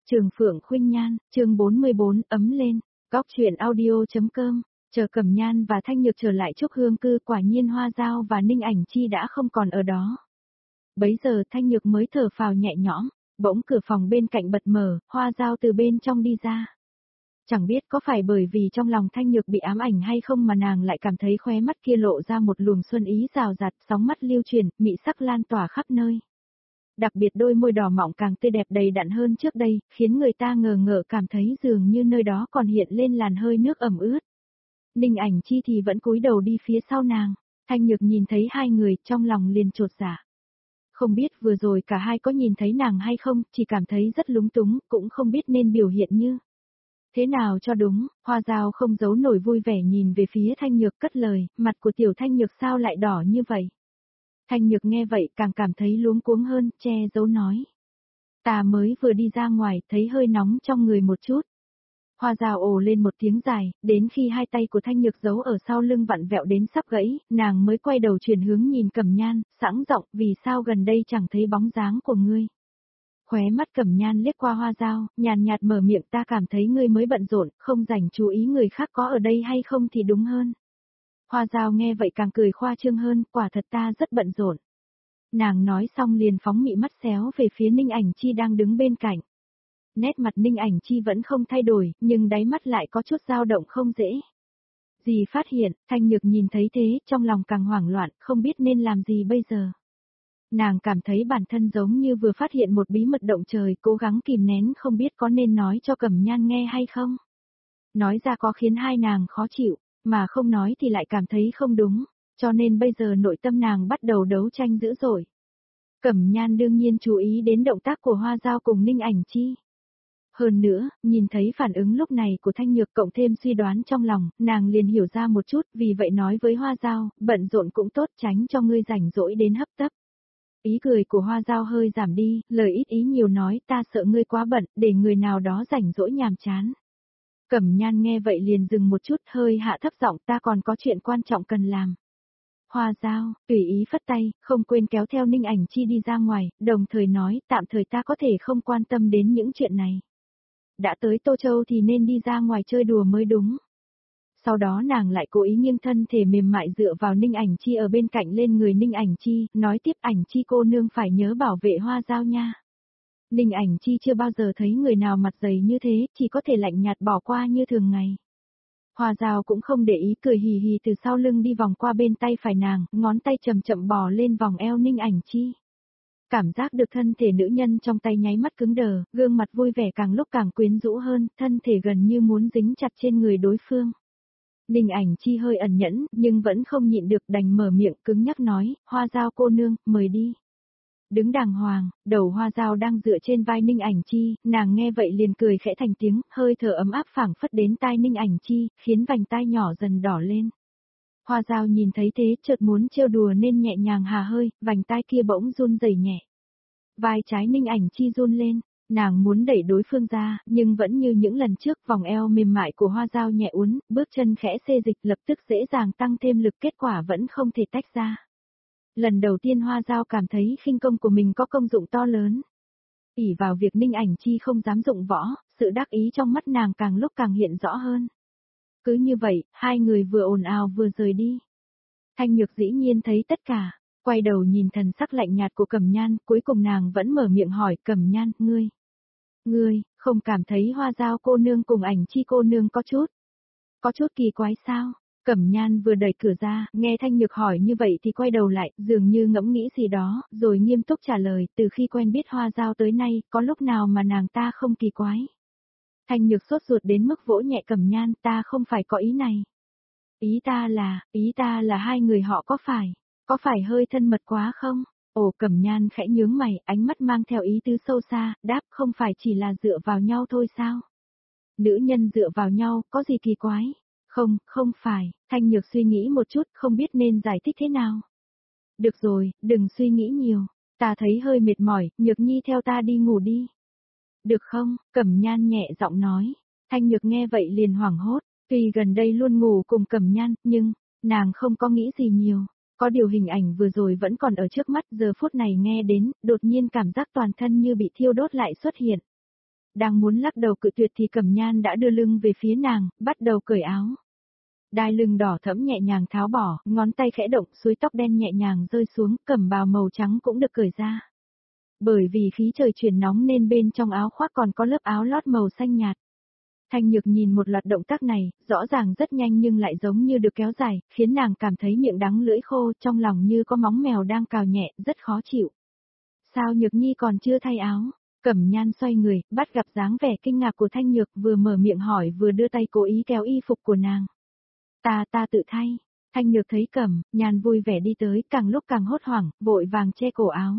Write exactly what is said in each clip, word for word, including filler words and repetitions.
Trường Phượng Khuynh Nhan, chương bốn mươi bốn, ấm lên, góc truyện audio.com, chờ Cẩm Nhan và Thanh Nhược trở lại Trúc Hương Cư, quả nhiên Hoa Dao và Ninh Ảnh Chi đã không còn ở đó. Bấy giờ Thanh Nhược mới thở phào nhẹ nhõm, bỗng cửa phòng bên cạnh bật mở, Hoa Dao từ bên trong đi ra. Chẳng biết có phải bởi vì trong lòng Thanh Nhược bị ám ảnh hay không mà nàng lại cảm thấy khóe mắt kia lộ ra một luồng xuân ý rào rạt, sóng mắt lưu truyền, mị sắc lan tỏa khắp nơi. Đặc biệt đôi môi đỏ mọng càng tươi đẹp đầy đặn hơn trước đây, khiến người ta ngờ ngợ cảm thấy dường như nơi đó còn hiện lên làn hơi nước ẩm ướt. Ninh Ảnh Chi thì vẫn cúi đầu đi phía sau nàng, Thanh Nhược nhìn thấy hai người trong lòng liền chột dạ. Không biết vừa rồi cả hai có nhìn thấy nàng hay không, chỉ cảm thấy rất lúng túng, cũng không biết nên biểu hiện như thế nào cho đúng. Hoa Dao không giấu nổi vui vẻ nhìn về phía Thanh Nhược cất lời, mặt của tiểu Thanh Nhược sao lại đỏ như vậy. Thanh Nhược nghe vậy càng cảm thấy luống cuống hơn, che giấu nói. Ta mới vừa đi ra ngoài, thấy hơi nóng trong người một chút. Hoa Dao ồ lên một tiếng dài, đến khi hai tay của Thanh Nhược giấu ở sau lưng vặn vẹo đến sắp gãy, nàng mới quay đầu chuyển hướng nhìn Cẩm Nhan, sẵn giọng, vì sao gần đây chẳng thấy bóng dáng của ngươi. Khóe mắt Cẩm Nhan liếc qua Hoa Dao, nhàn nhạt mở miệng, ta cảm thấy ngươi mới bận rộn, không rảnh chú ý người khác có ở đây hay không thì đúng hơn. Hoa Dao nghe vậy càng cười khoa trương hơn, quả thật ta rất bận rộn. Nàng nói xong liền phóng mị mắt xéo về phía Ninh Ảnh Chi đang đứng bên cạnh. Nét mặt Ninh Ảnh Chi vẫn không thay đổi, nhưng đáy mắt lại có chút dao động không dễ. Dì phát hiện, Thanh Nhược nhìn thấy thế, trong lòng càng hoảng loạn, không biết nên làm gì bây giờ. Nàng cảm thấy bản thân giống như vừa phát hiện một bí mật động trời, cố gắng kìm nén không biết có nên nói cho Cẩm Nhan nghe hay không. Nói ra có khiến hai nàng khó chịu, mà không nói thì lại cảm thấy không đúng, cho nên bây giờ nội tâm nàng bắt đầu đấu tranh dữ dội. Cẩm Nhan đương nhiên chú ý đến động tác của Hoa Dao cùng Ninh Ảnh Chi. Hơn nữa, nhìn thấy phản ứng lúc này của Thanh Nhược cộng thêm suy đoán trong lòng, nàng liền hiểu ra một chút, vì vậy nói với Hoa Dao, bận rộn cũng tốt, tránh cho ngươi rảnh rỗi đến hấp tấp. Ý cười của Hoa Dao hơi giảm đi, lời ít ý nhiều nói, ta sợ ngươi quá bận, để người nào đó rảnh rỗi nhàm chán. Cẩm Nhan nghe vậy liền dừng một chút, hơi hạ thấp giọng, ta còn có chuyện quan trọng cần làm. Hoa Dao, tùy ý phất tay, không quên kéo theo Ninh Ảnh Chi đi ra ngoài, đồng thời nói, tạm thời ta có thể không quan tâm đến những chuyện này. Đã tới Tô Châu thì nên đi ra ngoài chơi đùa mới đúng. Sau đó nàng lại cố ý nghiêng thân thể mềm mại dựa vào Ninh Ảnh Chi ở bên cạnh lên người Ninh Ảnh Chi, nói tiếp, Ảnh Chi cô nương phải nhớ bảo vệ Hoa Dao nha. Ninh Ảnh Chi chưa bao giờ thấy người nào mặt dày như thế, chỉ có thể lạnh nhạt bỏ qua như thường ngày. Hoa Dao cũng không để ý, cười hì hì từ sau lưng đi vòng qua bên tay phải nàng, ngón tay chậm chậm bò lên vòng eo Ninh Ảnh Chi. Cảm giác được thân thể nữ nhân trong tay nháy mắt cứng đờ, gương mặt vui vẻ càng lúc càng quyến rũ hơn, thân thể gần như muốn dính chặt trên người đối phương. Ninh Ảnh Chi hơi ẩn nhẫn, nhưng vẫn không nhịn được đành mở miệng cứng nhắc nói, Hoa Dao cô nương, mời đi. Đứng đàng hoàng, đầu Hoa Dao đang dựa trên vai Ninh Ảnh Chi, nàng nghe vậy liền cười khẽ thành tiếng, hơi thở ấm áp phảng phất đến tai Ninh Ảnh Chi, khiến vành tai nhỏ dần đỏ lên. Hoa Dao nhìn thấy thế, chợt muốn trêu đùa nên nhẹ nhàng hà hơi, vành tai kia bỗng run rẩy nhẹ. Vai trái Ninh Ảnh Chi run lên, nàng muốn đẩy đối phương ra, nhưng vẫn như những lần trước, vòng eo mềm mại của Hoa Dao nhẹ uốn, bước chân khẽ xê dịch lập tức dễ dàng tăng thêm lực, kết quả vẫn không thể tách ra. Lần đầu tiên Hoa Dao cảm thấy khinh công của mình có công dụng to lớn. ỷ vào việc Ninh Ảnh Chi không dám dụng võ, sự đắc ý trong mắt nàng càng lúc càng hiện rõ hơn. Cứ như vậy, hai người vừa ồn ào vừa rời đi. Thanh Nhược dĩ nhiên thấy tất cả, quay đầu nhìn thần sắc lạnh nhạt của Cẩm Nhan, cuối cùng nàng vẫn mở miệng hỏi, Cẩm Nhan, ngươi, ngươi, không cảm thấy Hoa Dao cô nương cùng Ảnh Chi cô nương có chút, có chút kỳ quái sao? Cẩm Nhan vừa đẩy cửa ra, nghe Thanh Nhược hỏi như vậy thì quay đầu lại, dường như ngẫm nghĩ gì đó, rồi nghiêm túc trả lời, từ khi quen biết Hoa Dao tới nay, có lúc nào mà nàng ta không kỳ quái. Thanh Nhược sốt ruột đến mức vỗ nhẹ Cẩm Nhan, ta không phải có ý này. Ý ta là, ý ta là hai người họ có phải, có phải hơi thân mật quá không? Ồ, Cẩm Nhan khẽ nhướng mày, ánh mắt mang theo ý tứ sâu xa, đáp, không phải chỉ là dựa vào nhau thôi sao? Nữ nhân dựa vào nhau, có gì kỳ quái? Không, không phải, Thanh Nhược suy nghĩ một chút, không biết nên giải thích thế nào. Được rồi, đừng suy nghĩ nhiều, ta thấy hơi mệt mỏi, Nhược Nhi theo ta đi ngủ đi. Được không? Cẩm Nhan nhẹ giọng nói. Thanh Nhược nghe vậy liền hoảng hốt, tuy gần đây luôn ngủ cùng Cẩm Nhan, nhưng, nàng không có nghĩ gì nhiều. Có điều hình ảnh vừa rồi vẫn còn ở trước mắt, giờ phút này nghe đến, đột nhiên cảm giác toàn thân như bị thiêu đốt lại xuất hiện. Đang muốn lắc đầu cự tuyệt thì Cẩm Nhan đã đưa lưng về phía nàng, bắt đầu cởi áo. Đai lưng đỏ thẫm nhẹ nhàng tháo bỏ, ngón tay khẽ động, suối tóc đen nhẹ nhàng rơi xuống, cẩm bào màu trắng cũng được cởi ra. Bởi vì khí trời chuyển nóng nên bên trong áo khoác còn có lớp áo lót màu xanh nhạt. Thanh Nhược nhìn một loạt động tác này, rõ ràng rất nhanh nhưng lại giống như được kéo dài, khiến nàng cảm thấy miệng đắng lưỡi khô, trong lòng như có móng mèo đang cào nhẹ, rất khó chịu. Sao Nhược Nhi còn chưa thay áo? Cẩm Nhan xoay người, bắt gặp dáng vẻ kinh ngạc của Thanh Nhược, vừa mở miệng hỏi vừa đưa tay cố ý kéo y phục của nàng. Ta ta tự thay. Thanh Nhược thấy Cẩm Nhan vui vẻ đi tới, càng lúc càng hốt hoảng, vội vàng che cổ áo.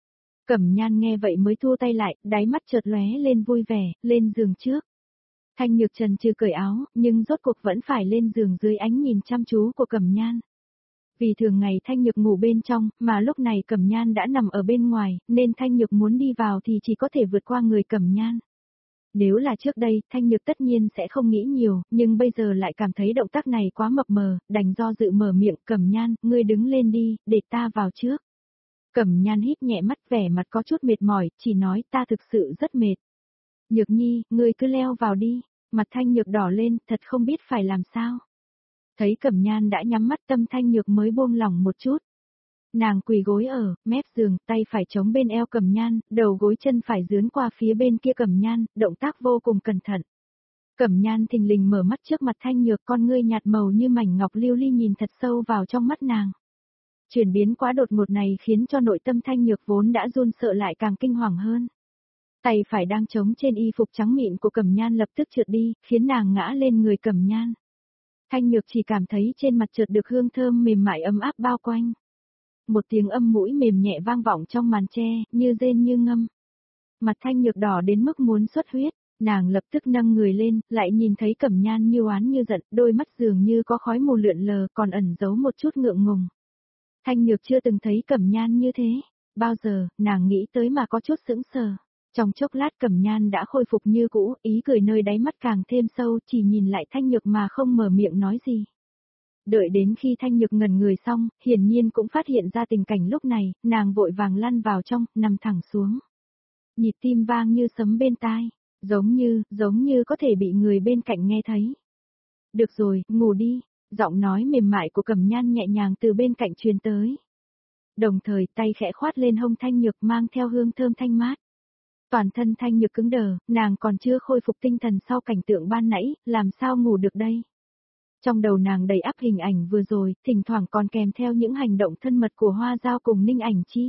Cẩm Nhan nghe vậy mới thu tay lại, đáy mắt chợt lóe lên vui vẻ, lên giường trước. Thanh Nhược trần trừ cởi áo, nhưng rốt cuộc vẫn phải lên giường dưới ánh nhìn chăm chú của Cẩm Nhan. Vì thường ngày Thanh Nhược ngủ bên trong, mà lúc này Cẩm Nhan đã nằm ở bên ngoài, nên Thanh Nhược muốn đi vào thì chỉ có thể vượt qua người Cẩm Nhan. Nếu là trước đây, Thanh Nhược tất nhiên sẽ không nghĩ nhiều, nhưng bây giờ lại cảm thấy động tác này quá mập mờ, đành do dự mở miệng, Cẩm Nhan, ngươi đứng lên đi, để ta vào trước. Cẩm Nhan híp nhẹ mắt, vẻ mặt có chút mệt mỏi, chỉ nói ta thực sự rất mệt. Nhược Nhi, ngươi cứ leo vào đi, mặt Thanh Nhược đỏ lên, thật không biết phải làm sao. Thấy Cẩm Nhan đã nhắm mắt, tâm Thanh Nhược mới buông lỏng một chút. Nàng quỳ gối ở mép giường, tay phải chống bên eo Cẩm Nhan, đầu gối chân phải dướn qua phía bên kia Cẩm Nhan, động tác vô cùng cẩn thận. Cẩm Nhan thình lình mở mắt trước mặt Thanh Nhược, con ngươi nhạt màu như mảnh ngọc lưu ly nhìn thật sâu vào trong mắt nàng. Chuyển biến quá đột ngột này khiến cho nội tâm Thanh Nhược vốn đã run sợ lại càng kinh hoàng hơn. Tay phải đang chống trên y phục trắng mịn của Cẩm Nhan lập tức trượt đi, khiến nàng ngã lên người Cẩm Nhan. Thanh Nhược chỉ cảm thấy trên mặt chợt được hương thơm mềm mại ấm áp bao quanh. Một tiếng âm mũi mềm nhẹ vang vọng trong màn tre, như rên như ngâm. Mặt Thanh Nhược đỏ đến mức muốn xuất huyết, nàng lập tức nâng người lên, lại nhìn thấy Cẩm Nhan như oán như giận, đôi mắt dường như có khói mù lượn lờ còn ẩn giấu một chút ngượng ngùng. Thanh Nhược chưa từng thấy Cẩm Nhan như thế, bao giờ, nàng nghĩ tới mà có chút sững sờ. Trong chốc lát Cẩm Nhan đã khôi phục như cũ, ý cười nơi đáy mắt càng thêm sâu, chỉ nhìn lại Thanh Nhược mà không mở miệng nói gì. Đợi đến khi Thanh Nhược ngẩn người xong, hiển nhiên cũng phát hiện ra tình cảnh lúc này, nàng vội vàng lăn vào trong, nằm thẳng xuống. Nhịp tim vang như sấm bên tai, giống như, giống như có thể bị người bên cạnh nghe thấy. Được rồi, ngủ đi, giọng nói mềm mại của Cẩm Nhan nhẹ nhàng từ bên cạnh truyền tới. Đồng thời tay khẽ khoát lên hông Thanh Nhược mang theo hương thơm thanh mát. Toàn thân Thanh Nhược cứng đờ, nàng còn chưa khôi phục tinh thần sau cảnh tượng ban nãy, làm sao ngủ được đây? Trong đầu nàng đầy ắp hình ảnh vừa rồi, thỉnh thoảng còn kèm theo những hành động thân mật của Hoa Dao cùng Ninh Ảnh Chi.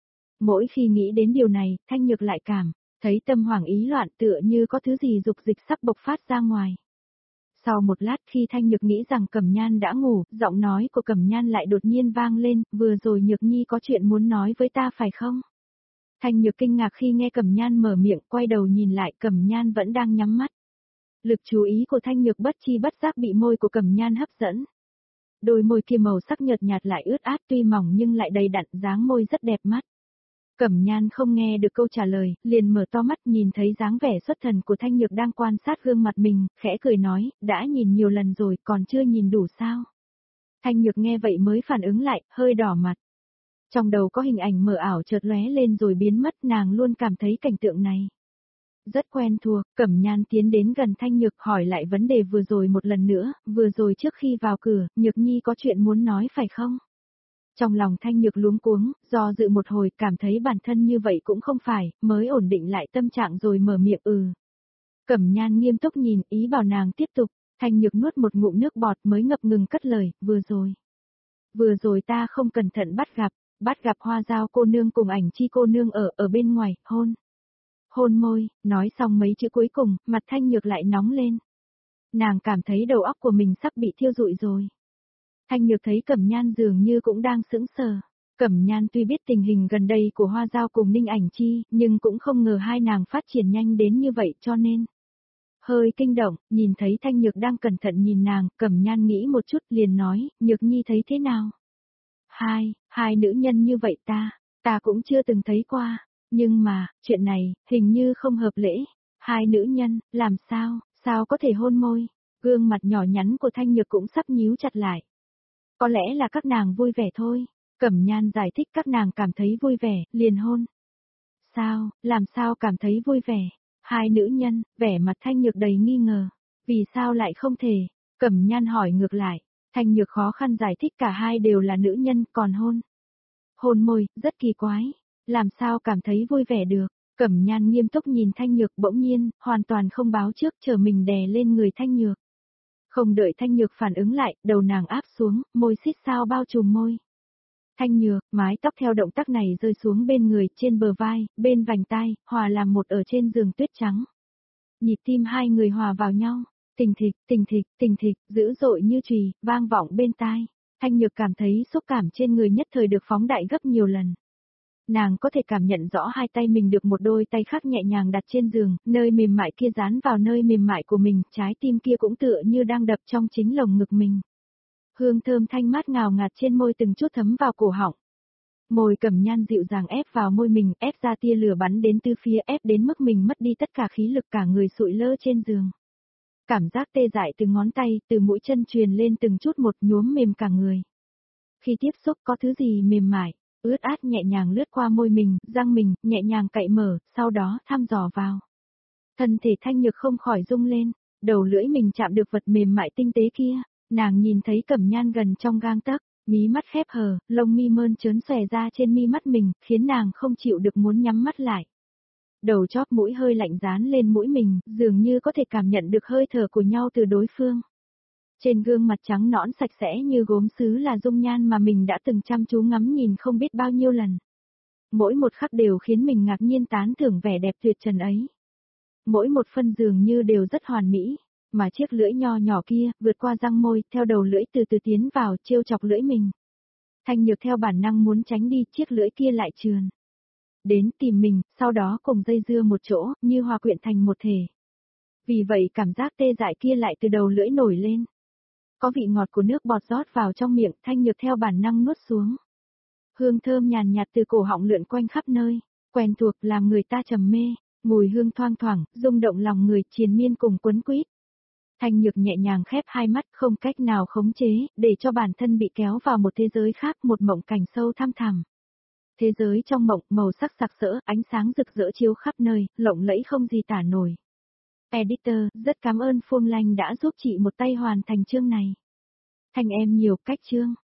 Mỗi khi nghĩ đến điều này, Thanh Nhược lại cảm thấy tâm hoảng ý loạn, tựa như có thứ gì dục dịch sắp bộc phát ra ngoài. Sau một lát khi Thanh Nhược nghĩ rằng Cẩm Nhan đã ngủ, giọng nói của Cẩm Nhan lại đột nhiên vang lên, vừa rồi Nhược Nhi có chuyện muốn nói với ta phải không? Thanh Nhược kinh ngạc khi nghe Cẩm Nhan mở miệng, quay đầu nhìn lại, Cẩm Nhan vẫn đang nhắm mắt. Lực chú ý của Thanh Nhược bất chi bất giác bị môi của Cẩm Nhan hấp dẫn. Đôi môi kia màu sắc nhợt nhạt lại ướt át, tuy mỏng nhưng lại đầy đặn, dáng môi rất đẹp mắt. Cẩm Nhan không nghe được câu trả lời, liền mở to mắt nhìn thấy dáng vẻ xuất thần của Thanh Nhược đang quan sát gương mặt mình, khẽ cười nói, đã nhìn nhiều lần rồi, còn chưa nhìn đủ sao? Thanh Nhược nghe vậy mới phản ứng lại, hơi đỏ mặt. Trong đầu có hình ảnh mờ ảo chợt lóe lên rồi biến mất, nàng luôn cảm thấy cảnh tượng này rất quen thuộc. Cẩm Nhan tiến đến gần Thanh Nhược hỏi lại vấn đề vừa rồi một lần nữa, vừa rồi trước khi vào cửa, Nhược Nhi có chuyện muốn nói phải không? Trong lòng Thanh Nhược luống cuống, do dự một hồi, cảm thấy bản thân như vậy cũng không phải, mới ổn định lại tâm trạng rồi mở miệng ừ. Cẩm Nhan nghiêm túc nhìn, ý bảo nàng tiếp tục, Thanh Nhược nuốt một ngụm nước bọt mới ngập ngừng cất lời, vừa rồi. Vừa rồi ta không cẩn thận bắt gặp, bắt gặp Hoa Dao cô nương cùng Ảnh Chi cô nương ở, ở bên ngoài, hôn. Hôn môi, nói xong mấy chữ cuối cùng, mặt Thanh Nhược lại nóng lên. Nàng cảm thấy đầu óc của mình sắp bị thiêu rụi rồi. Thanh Nhược thấy Cẩm Nhan dường như cũng đang sững sờ. Cẩm Nhan tuy biết tình hình gần đây của Hoa Dao cùng Ninh Ảnh Chi, nhưng cũng không ngờ hai nàng phát triển nhanh đến như vậy cho nên. Hơi kinh động, nhìn thấy Thanh Nhược đang cẩn thận nhìn nàng, Cẩm Nhan nghĩ một chút liền nói, Nhược Nhi thấy thế nào? Hai, hai nữ nhân như vậy ta, ta cũng chưa từng thấy qua, nhưng mà, chuyện này, hình như không hợp lễ. Hai nữ nhân, làm sao, sao có thể hôn môi? Gương mặt nhỏ nhắn của Thanh Nhược cũng sắp nhíu chặt lại. Có lẽ là các nàng vui vẻ thôi. Cẩm Nhan giải thích các nàng cảm thấy vui vẻ, liền hôn. Sao, làm sao cảm thấy vui vẻ? Hai nữ nhân, vẻ mặt Thanh Nhược đầy nghi ngờ. Vì sao lại không thể? Cẩm Nhan hỏi ngược lại. Thanh Nhược khó khăn giải thích cả hai đều là nữ nhân, còn hôn. Hôn môi, rất kỳ quái. Làm sao cảm thấy vui vẻ được? Cẩm Nhan nghiêm túc nhìn Thanh Nhược, bỗng nhiên, hoàn toàn không báo trước, chờ mình đè lên người Thanh Nhược. Không đợi Thanh Nhược phản ứng lại, đầu nàng áp xuống, môi xít sao bao trùm môi. Thanh Nhược, mái tóc theo động tác này rơi xuống bên người, trên bờ vai, bên vành tai, hòa làm một ở trên giường tuyết trắng. Nhịp tim hai người hòa vào nhau, tình thịch, tình thịch, tình thịch, dữ dội như chùy, vang vọng bên tai. Thanh Nhược cảm thấy xúc cảm trên người nhất thời được phóng đại gấp nhiều lần. Nàng có thể cảm nhận rõ hai tay mình được một đôi tay khác nhẹ nhàng đặt trên giường, nơi mềm mại kia dán vào nơi mềm mại của mình, trái tim kia cũng tựa như đang đập trong chính lồng ngực mình. Hương thơm thanh mát ngào ngạt trên môi từng chút thấm vào cổ họng. Môi Cẩm Nhan dịu dàng ép vào môi mình, ép ra tia lửa bắn đến tứ phía, ép đến mức mình mất đi tất cả khí lực, cả người sụi lơ trên giường. Cảm giác tê dại từ ngón tay, từ mũi chân truyền lên từng chút một, nhuốm mềm cả người. Khi tiếp xúc có thứ gì mềm mại, ướt át nhẹ nhàng lướt qua môi mình, răng mình, nhẹ nhàng cạy mở, sau đó thăm dò vào. Thân thể Thanh Nhược không khỏi rung lên, đầu lưỡi mình chạm được vật mềm mại tinh tế kia, nàng nhìn thấy Cẩm Nhan gần trong gang tấc, mí mắt khép hờ, lông mi mơn trớn xòe ra trên mi mắt mình, khiến nàng không chịu được muốn nhắm mắt lại. Đầu chóp mũi hơi lạnh dán lên mũi mình, dường như có thể cảm nhận được hơi thở của nhau từ đối phương. Trên gương mặt trắng nõn sạch sẽ như gốm sứ là dung nhan mà mình đã từng chăm chú ngắm nhìn không biết bao nhiêu lần. Mỗi một khắc đều khiến mình ngạc nhiên tán thưởng vẻ đẹp tuyệt trần ấy. Mỗi một phân dường như đều rất hoàn mỹ, mà chiếc lưỡi nho nhỏ kia, vượt qua răng môi, theo đầu lưỡi từ từ tiến vào, trêu chọc lưỡi mình. Thanh Nhược theo bản năng muốn tránh đi, chiếc lưỡi kia lại trườn đến tìm mình, sau đó cùng dây dưa một chỗ, như hòa quyện thành một thể. Vì vậy cảm giác tê dại kia lại từ đầu lưỡi nổi lên. Có vị ngọt của nước bọt rót vào trong miệng, Thanh Nhược theo bản năng nuốt xuống. Hương thơm nhàn nhạt từ cổ họng lượn quanh khắp nơi, quen thuộc làm người ta trầm mê, mùi hương thoang thoảng, rung động lòng người, triền miên cùng quấn quýt. Thanh Nhược nhẹ nhàng khép hai mắt, không cách nào khống chế, để cho bản thân bị kéo vào một thế giới khác, một mộng cảnh sâu thăm thẳm. Thế giới trong mộng, màu sắc sặc sỡ, ánh sáng rực rỡ chiếu khắp nơi, lộng lẫy không gì tả nổi. Editor, rất cảm ơn Phương Lanh đã giúp chị một tay hoàn thành chương này. Thanh em nhiều cách chương.